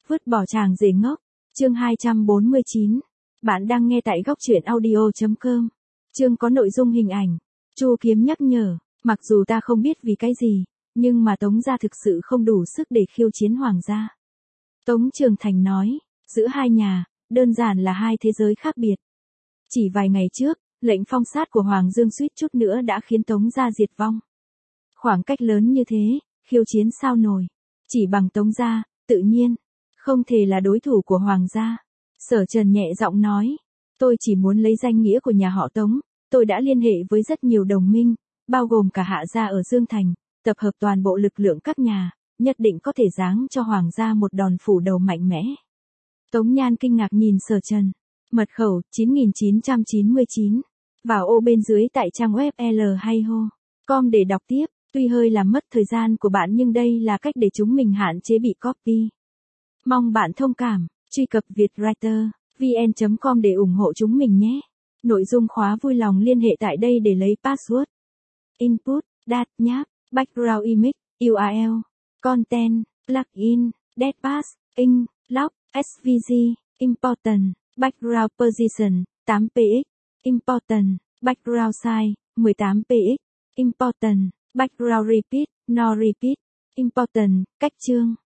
Vứt bỏ chàng rể ngốc. Chương 249. Bạn đang nghe tại góc truyện audio.com. Chương có nội dung hình ảnh. Chu Kiếm nhắc nhở, mặc dù ta không biết vì cái gì, nhưng mà Tống gia thực sự không đủ sức để khiêu chiến hoàng gia. Tống Trường Thành nói, giữa hai nhà, đơn giản là hai thế giới khác biệt. Chỉ vài ngày trước, lệnh phong sát của Hoàng Dương suýt chút nữa đã khiến Tống gia diệt vong. Khoảng cách lớn như thế, khiêu chiến sao nổi. Chỉ bằng Tống gia, tự nhiên, không thể là đối thủ của Hoàng gia. Sở Trần nhẹ giọng nói, tôi chỉ muốn lấy danh nghĩa của nhà họ Tống, tôi đã liên hệ với rất nhiều đồng minh, bao gồm cả Hạ gia ở Dương Thành, tập hợp toàn bộ lực lượng các nhà, nhất định có thể giáng cho Hoàng gia một đòn phủ đầu mạnh mẽ. Tống Nhan kinh ngạc nhìn Sở Trần. Mật khẩu 9999. Vào ô bên dưới tại trang web l2ho.com để đọc tiếp. Tuy hơi làm mất thời gian của bạn nhưng đây là cách để chúng mình hạn chế bị copy. Mong bạn thông cảm. Truy cập vietwriter.vn.com để ủng hộ chúng mình nhé. Nội dung khóa vui lòng liên hệ tại đây để lấy password. Input, Dat nháp, Background image, URL, Content, Plugin, Deadpass, Ink, Lock, SVG, Important, Background Position, 8px, Important, Background Size, 18px, Important, Background Repeat, No Repeat, Important, cách chương.